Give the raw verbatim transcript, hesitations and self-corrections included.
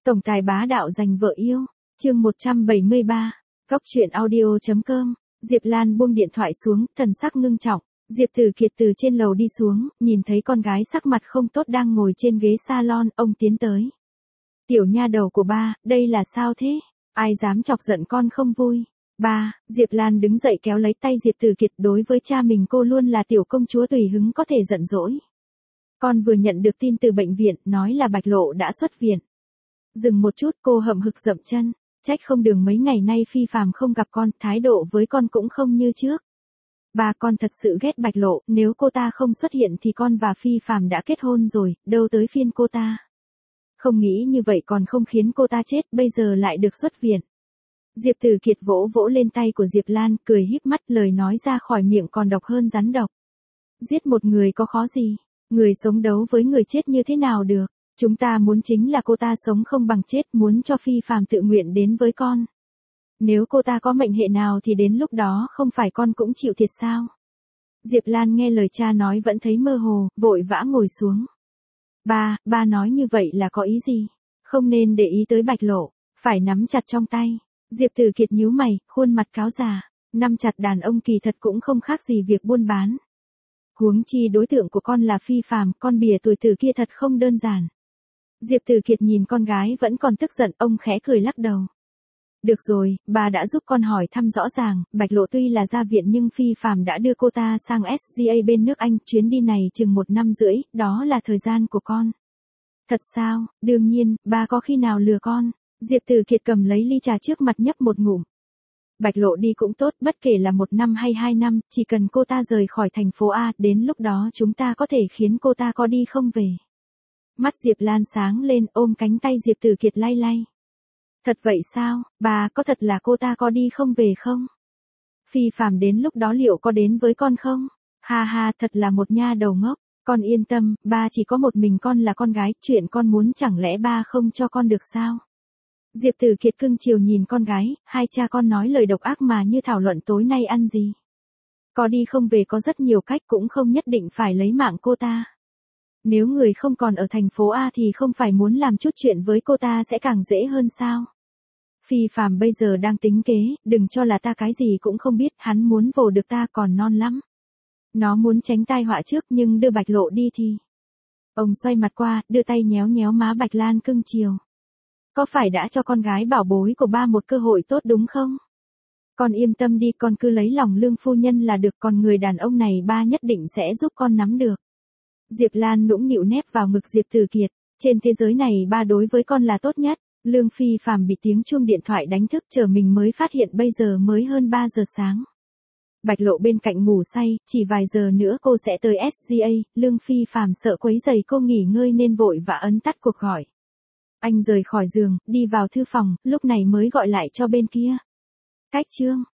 Tổng tài bá đạo giành vợ yêu. Chương một trăm bảy mươi ba. Góc truyện audio chấm com. Diệp Lan buông điện thoại xuống, thần sắc ngưng trọng. Diệp Tử Kiệt từ trên lầu đi xuống, nhìn thấy con gái sắc mặt không tốt đang ngồi trên ghế salon, ông tiến tới. Tiểu nha đầu của ba, đây là sao thế? Ai dám chọc giận con không vui? Ba, Diệp Lan đứng dậy kéo lấy tay Diệp Tử Kiệt, đối với cha mình cô luôn là tiểu công chúa tùy hứng có thể giận dỗi. Con vừa nhận được tin từ bệnh viện, nói là Bạch Lộ đã xuất viện. Dừng một chút, cô hậm hực dậm chân, trách không đường mấy ngày nay Phi Phàm không gặp con, thái độ với con cũng không như trước. Ba, con thật sự ghét Bạch Lộ, nếu cô ta không xuất hiện thì con và Phi Phàm đã kết hôn rồi, đâu tới phiên cô ta. Không nghĩ như vậy còn không khiến cô ta chết, bây giờ lại được xuất viện. Diệp Tử Kiệt vỗ vỗ lên tay của Diệp Lan, cười híp mắt, lời nói ra khỏi miệng còn độc hơn rắn độc. Giết một người có khó gì, người sống đấu với người chết như thế nào được, chúng ta muốn chính là cô ta sống không bằng chết, muốn cho Phi Phàm tự nguyện đến với con. Nếu cô ta có mệnh hệ nào thì đến lúc đó không phải con cũng chịu thiệt sao? Diệp Lan nghe lời cha nói vẫn thấy mơ hồ, vội vã ngồi xuống. Ba, ba nói như vậy là có ý gì? Không nên để ý tới Bạch Lộ, phải nắm chặt trong tay. Diệp Tử Kiệt nhíu mày, khuôn mặt cáo già, nắm chặt đàn ông kỳ thật cũng không khác gì việc buôn bán. Huống chi đối tượng của con là Phi Phàm, con bìa tuổi tử kia thật không đơn giản. Diệp Tử Kiệt nhìn con gái vẫn còn tức giận, ông khẽ cười lắc đầu. Được rồi, bà đã giúp con hỏi thăm rõ ràng, Bạch Lộ tuy là ra viện nhưng Phi Phàm đã đưa cô ta sang ét giê a bên nước Anh, chuyến đi này chừng một năm rưỡi, đó là thời gian của con. Thật sao? Đương nhiên, bà có khi nào lừa con? Diệp Tử Kiệt cầm lấy ly trà trước mặt nhấp một ngụm. Bạch Lộ đi cũng tốt, bất kể là một năm hay hai năm, chỉ cần cô ta rời khỏi thành phố A, đến lúc đó chúng ta có thể khiến cô ta có đi không về. Mắt Diệp Lan sáng lên, ôm cánh tay Diệp Tử Kiệt lay lay. Thật vậy sao, bà, có thật là cô ta có đi không về không? Phi Phàm đến lúc đó liệu có đến với con không? Ha ha, thật là một nha đầu ngốc, con yên tâm, ba chỉ có một mình con là con gái, chuyện con muốn chẳng lẽ ba không cho con được sao? Diệp Tử Kiệt cưng chiều nhìn con gái, hai cha con nói lời độc ác mà như thảo luận tối nay ăn gì. Có đi không về có rất nhiều cách, cũng không nhất định phải lấy mạng cô ta. Nếu người không còn ở thành phố A thì không phải muốn làm chút chuyện với cô ta sẽ càng dễ hơn sao? Phi Phàm bây giờ đang tính kế, đừng cho là ta cái gì cũng không biết, hắn muốn vồ được ta còn non lắm. Nó muốn tránh tai họa trước nhưng đưa Bạch Lộ đi thì... Ông xoay mặt qua, đưa tay nhéo nhéo má Bạch Lan cưng chiều. Có phải đã cho con gái bảo bối của ba một cơ hội tốt đúng không? Con yên tâm đi, con cứ lấy lòng Lương phu nhân là được, còn người đàn ông này ba nhất định sẽ giúp con nắm được. Diệp Lan nũng nịu nép vào ngực Diệp Tử Kiệt, trên thế giới này ba đối với con là tốt nhất. Lương Phi Phàm bị tiếng chuông điện thoại đánh thức, chờ mình mới phát hiện bây giờ mới hơn ba giờ sáng. Bạch Lộ bên cạnh ngủ say, chỉ vài giờ nữa cô sẽ tới ét giê a, Lương Phi Phàm sợ quấy rầy cô nghỉ ngơi nên vội vã ấn tắt cuộc gọi. Anh rời khỏi giường, đi vào thư phòng, lúc này mới gọi lại cho bên kia. Cách chương.